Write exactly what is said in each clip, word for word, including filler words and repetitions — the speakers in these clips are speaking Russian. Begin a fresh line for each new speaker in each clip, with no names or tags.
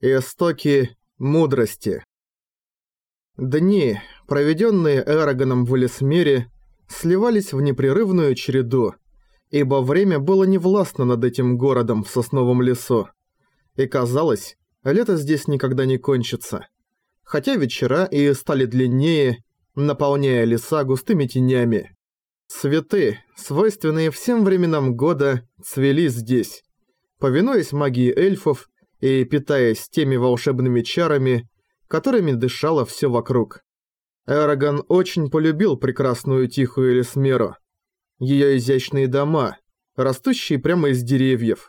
Истоки мудрости. Дни, проведенные Эрагоном в Элисмере, сливались в непрерывную череду, ибо время было невластно над этим городом в сосновом лесу. И казалось, лето здесь никогда не кончится. Хотя вечера и стали длиннее, наполняя леса густыми тенями. Цветы, свойственные всем временам года, цвели здесь, повинуясь магии эльфов и питаясь теми волшебными чарами, которыми дышало все вокруг. Эрагон очень полюбил прекрасную тихую Элисмеру. Ее изящные дома, растущие прямо из деревьев.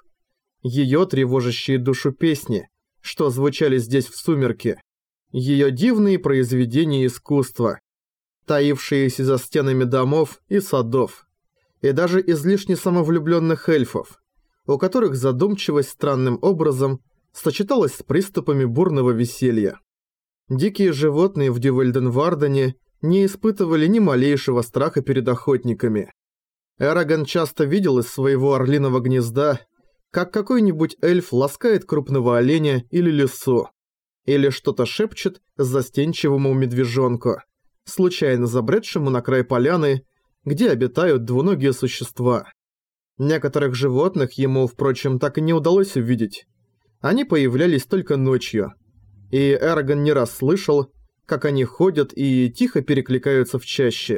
Ее тревожащие душу песни, что звучали здесь в сумерки. Ее дивные произведения искусства, таившиеся за стенами домов и садов. И даже излишне самовлюбленных эльфов, у которых задумчивость странным образом сочеталась с приступами бурного веселья. Дикие животные в Дювальденвардене не испытывали ни малейшего страха перед охотниками. Эрагон часто видел из своего орлиного гнезда, как какой-нибудь эльф ласкает крупного оленя или лису, или что-то шепчет застенчивому медвежонку, случайно забредшему на край поляны, где обитают двуногие существа. Некоторых животных ему, впрочем, так и не удалось увидеть. Они появлялись только ночью, и Эрагон не раз слышал, как они ходят и тихо перекликаются в чаще.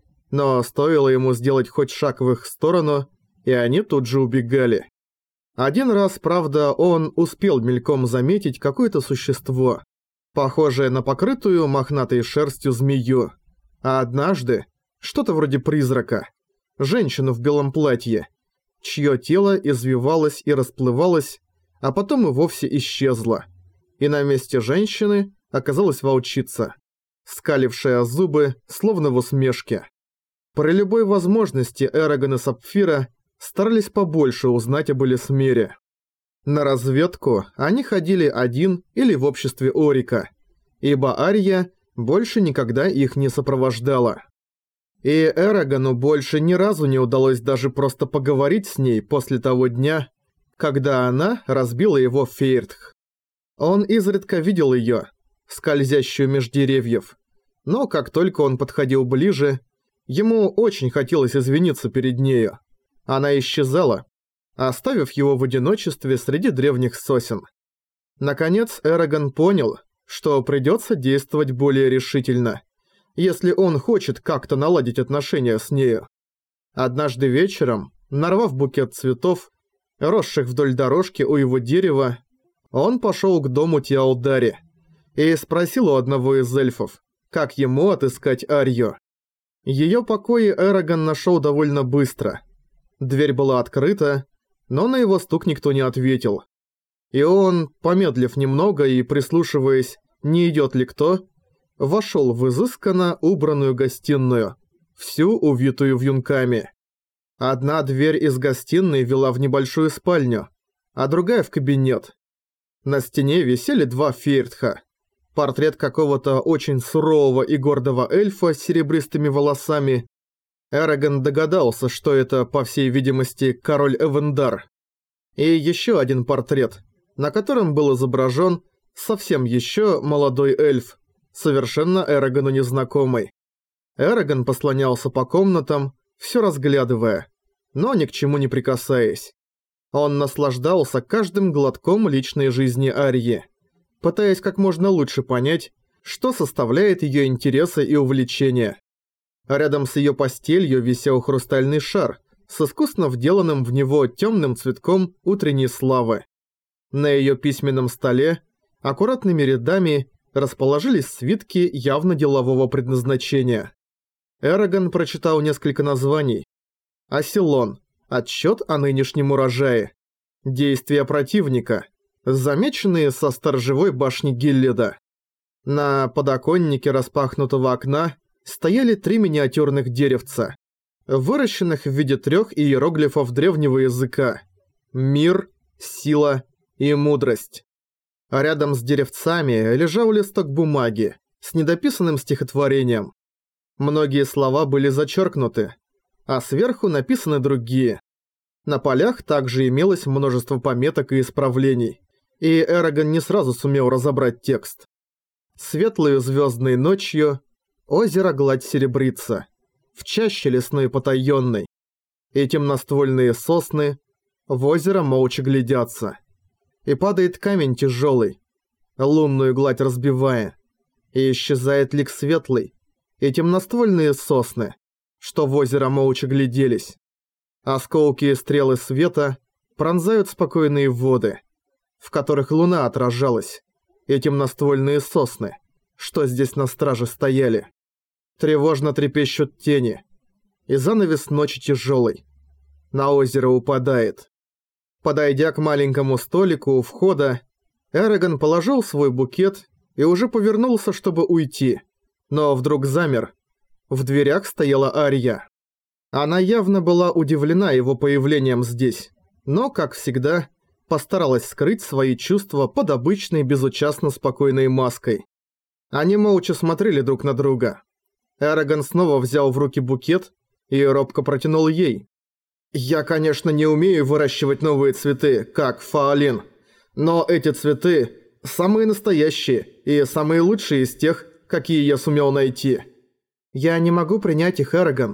Но стоило ему сделать хоть шаг в их сторону, и они тут же убегали. Один раз, правда, он успел мельком заметить какое-то существо, похожее на покрытую мохнатой шерстью змею, а однажды что-то вроде призрака, женщину в белом платье, чье тело извивалось и расплывалось, а потом и вовсе исчезла, и на месте женщины оказалась волчица, скалившая зубы, словно в усмешке. При любой возможности Эрагон и Сапфира старались побольше узнать об Элисмере. На разведку они ходили один или в обществе Орика, ибо Ария больше никогда их не сопровождала. И Эрагону больше ни разу не удалось даже просто поговорить с ней после того дня, когда она разбила его фейртх. Он изредка видел её, скользящую меж деревьев, но как только он подходил ближе, ему очень хотелось извиниться перед нею. Она исчезала, оставив его в одиночестве среди древних сосен. Наконец Эрагон понял, что придётся действовать более решительно, если он хочет как-то наладить отношения с нею. Однажды вечером, нарвав букет цветов, росших вдоль дорожки у его дерева, он пошёл к дому Тиалдари и спросил у одного из эльфов, как ему отыскать Арью. Её покои Эрагон нашёл довольно быстро. Дверь была открыта, но на его стук никто не ответил. И он, помедлив немного и прислушиваясь, не идёт ли кто, вошёл в изысканно убранную гостиную, всю увитую вьюнками. Одна дверь из гостиной вела в небольшую спальню, а другая в кабинет. На стене висели два фейртха. Портрет какого-то очень сурового и гордого эльфа с серебристыми волосами. Эрагон догадался, что это, по всей видимости, король Эвендар. И ещё один портрет, на котором был изображён совсем ещё молодой эльф, совершенно Эрагону незнакомый. Эрагон послонялся по комнатам, всё разглядывая, но ни к чему не прикасаясь. Он наслаждался каждым глотком личной жизни Арьи, пытаясь как можно лучше понять, что составляет её интересы и увлечения. Рядом с её постелью висел хрустальный шар с искусно вделанным в него тёмным цветком утренней славы. На её письменном столе аккуратными рядами расположились свитки явно делового предназначения. Эрагон прочитал несколько названий. Асилон. Отчёт о нынешнем урожае. Действия противника. Замеченные со сторожевой башни Гилледа. На подоконнике распахнутого окна стояли три миниатюрных деревца, выращенных в виде трёх иероглифов древнего языка. Мир, сила и мудрость. А рядом с деревцами лежал листок бумаги с недописанным стихотворением. Многие слова были зачеркнуты, а сверху написаны другие. На полях также имелось множество пометок и исправлений. и Эрагон не сразу сумел разобрать текст. Светлою звездной ночью озеро гладь серебрится, в чаще лесной потаённой, и темноствольные сосны в озеро молча глядятся. И падает камень тяжелый, лунную гладь разбивая, и исчезает лик светлый, и темноствольные сосны, что в озеро молча гляделись. Осколки и стрелы света пронзают спокойные воды, в которых луна отражалась, и темноствольные сосны, что здесь на страже стояли. Тревожно трепещут тени, и занавес ночи тяжелый на озеро упадает. Подойдя к маленькому столику у входа, Эрагон положил свой букет и уже повернулся, чтобы уйти, но вдруг замер. В дверях стояла Ария. Она явно была удивлена его появлением здесь, но, как всегда, постаралась скрыть свои чувства под обычной безучастно спокойной маской. Они молча смотрели друг на друга. Эрагон снова взял в руки букет и робко протянул ей. «Я, конечно, не умею выращивать новые цветы, как Фаолин, но эти цветы самые настоящие и самые лучшие из тех, какие я сумел найти. Я не могу принять их, Эрагон.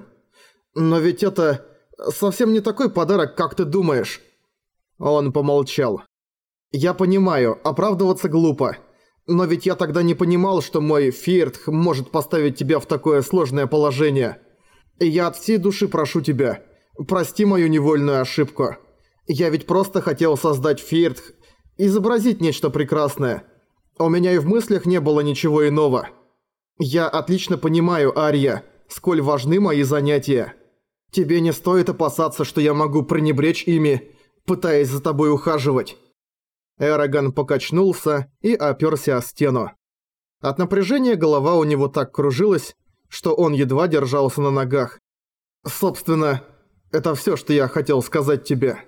Но ведь это совсем не такой подарок, как ты думаешь». Он помолчал. «Я понимаю, оправдываться глупо. Но ведь я тогда не понимал, что мой Фиртх может поставить тебя в такое сложное положение. И я от всей души прошу тебя, прости мою невольную ошибку. Я ведь просто хотел создать Фиртх, изобразить нечто прекрасное. У меня и в мыслях не было ничего иного. Я отлично понимаю, Ария, сколь важны мои занятия. Тебе не стоит опасаться, что я могу пренебречь ими, пытаясь за тобой ухаживать». Эрагон покачнулся и опёрся о стену. От напряжения голова у него так кружилась, что он едва держался на ногах. «Собственно, это всё, что я хотел сказать тебе».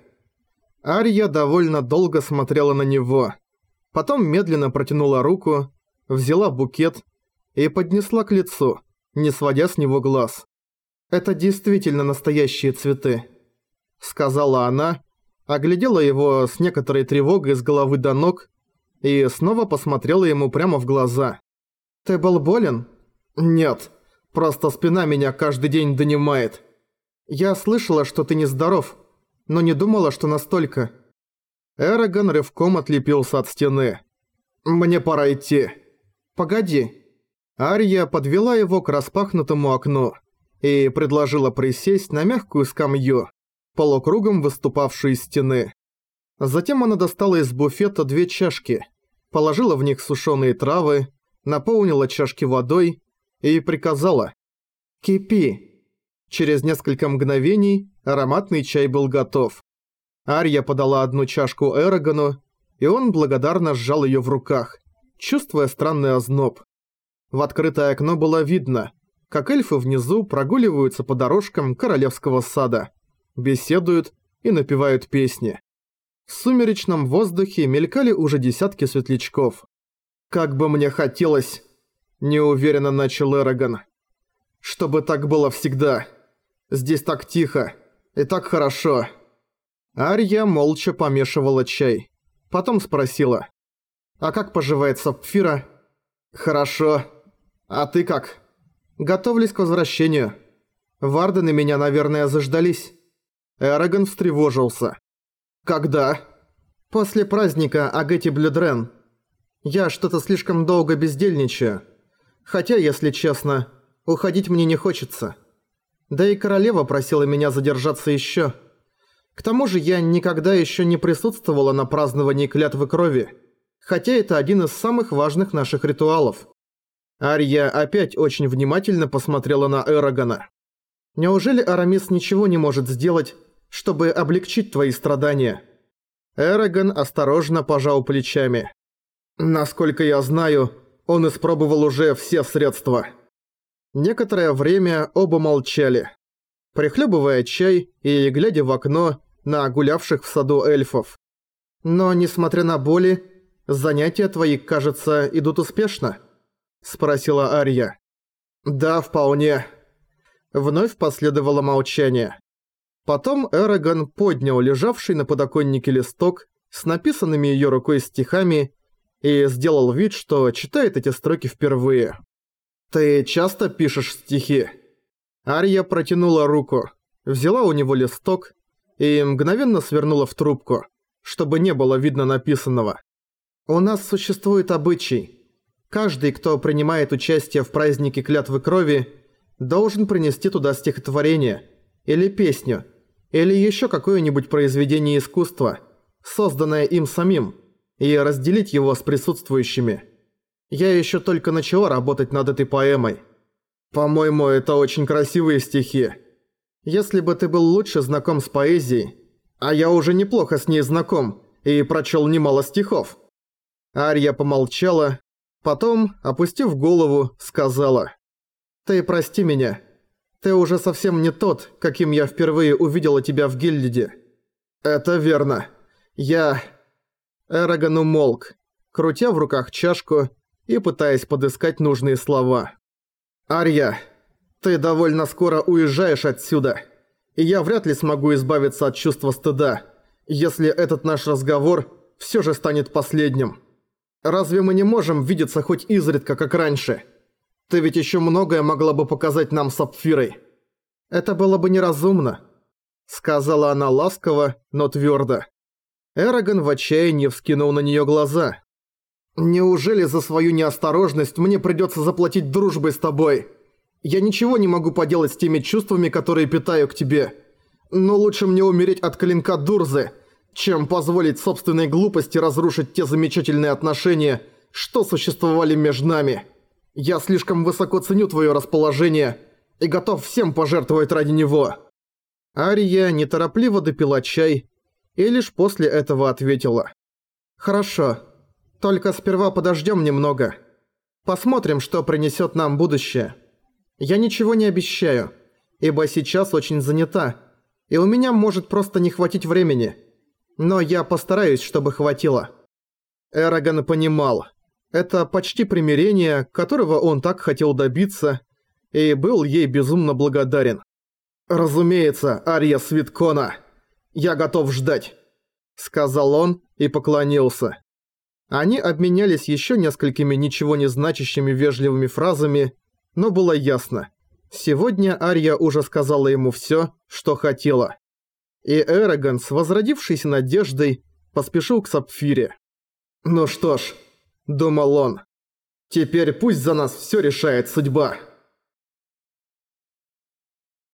Ария довольно долго смотрела на него. Потом медленно протянула руку, взяла букет и поднесла к лицу, не сводя с него глаз. «Это действительно настоящие цветы», — сказала она, оглядела его с некоторой тревогой с головы до ног и снова посмотрела ему прямо в глаза. «Ты был болен?» «Нет, просто спина меня каждый день донимает. Я слышала, что ты нездоров, но не думала, что настолько». Эрагон рывком отлепился от стены. «Мне пора идти». «Погоди». Ария подвела его к распахнутому окну и предложила присесть на мягкую скамью, полукругом выступавшую из стены. Затем она достала из буфета две чашки, положила в них сушеные травы, наполнила чашки водой и приказала: «Кипи». Через несколько мгновений ароматный чай был готов. Ария подала одну чашку Эрагону, и он благодарно сжал ее в руках, чувствуя странный озноб. В открытое окно было видно, как эльфы внизу прогуливаются по дорожкам королевского сада, беседуют и напевают песни. В сумеречном воздухе мелькали уже десятки светлячков. «Как бы мне хотелось...» – неуверенно начал Эрагон. «Чтобы так было всегда. Здесь так тихо и так хорошо». Ария молча помешивала чай. Потом спросила: «А как поживает Сапфира?» «Хорошо. А ты как?» «Готовлюсь к возвращению. Вардены меня, наверное, заждались». Эрагон встревожился. «Когда?» «После праздника Агети Блюдрен. Я что-то слишком долго бездельничаю. Хотя, если честно, уходить мне не хочется. Да и королева просила меня задержаться еще. К тому же я никогда еще не присутствовала на праздновании клятвы крови, хотя это один из самых важных наших ритуалов». Ария опять очень внимательно посмотрела на Эрагона. «Неужели Арамис ничего не может сделать, чтобы облегчить твои страдания?» Эрагон осторожно пожал плечами. «Насколько я знаю, он испробовал уже все средства». Некоторое время оба молчали, прихлебывая чай и глядя в окно на гулявших в саду эльфов. «Но, несмотря на боли, занятия твои, кажется, идут успешно?» – спросила Ария. «Да, вполне». Вновь последовало молчание. Потом Эрагон поднял лежавший на подоконнике листок с написанными её рукой стихами и сделал вид, что читает эти строки впервые. «Ты часто пишешь стихи?» Ария протянула руку, взяла у него листок и мгновенно свернула в трубку, чтобы не было видно написанного. «У нас существует обычай. Каждый, кто принимает участие в празднике клятвы крови, должен принести туда стихотворение, или песню, или ещё какое-нибудь произведение искусства, созданное им самим, и разделить его с присутствующими. Я ещё только начала работать над этой поэмой. По-моему, это очень красивые стихи. Если бы ты был лучше знаком с поэзией, а я уже неплохо с ней знаком и прочёл немало стихов». Ария помолчала, потом, опустив голову, сказала: «Ты прости меня. Ты уже совсем не тот, каким я впервые увидела тебя в гильдии». «Это верно. Я...» Эрагон умолк, крутя в руках чашку и пытаясь подыскать нужные слова. «Ария, ты довольно скоро уезжаешь отсюда, и я вряд ли смогу избавиться от чувства стыда, если этот наш разговор всё же станет последним. Разве мы не можем видеться хоть изредка, как раньше? Ты ведь ещё многое могла бы показать нам с Сапфирой». «Это было бы неразумно», — сказала она ласково, но твёрдо. Эрагон в отчаянии вскинул на неё глаза. «Неужели за свою неосторожность мне придётся заплатить дружбой с тобой? Я ничего не могу поделать с теми чувствами, которые питаю к тебе. Но лучше мне умереть от клинка Дурзы, чем позволить собственной глупости разрушить те замечательные отношения, что существовали между нами. Я слишком высоко ценю твоё расположение и готов всем пожертвовать ради него». Ария неторопливо допила чай и лишь после этого ответила: «Хорошо, только сперва подождём немного. Посмотрим, что принесёт нам будущее. Я ничего не обещаю, ибо сейчас очень занята, и у меня может просто не хватить времени. Но я постараюсь, чтобы хватило». Эрагон понимал, это почти примирение, которого он так хотел добиться, и был ей безумно благодарен. «Разумеется, Ария Свиткона, я готов ждать», — сказал он и поклонился. Они обменялись ещё несколькими ничего не значащими вежливыми фразами, но было ясно. Сегодня Ария уже сказала ему всё, что хотела. И Эрагон с возродившейся надеждой поспешил к Сапфире. «Ну что ж», — думал он, — «теперь пусть за нас всё решает судьба».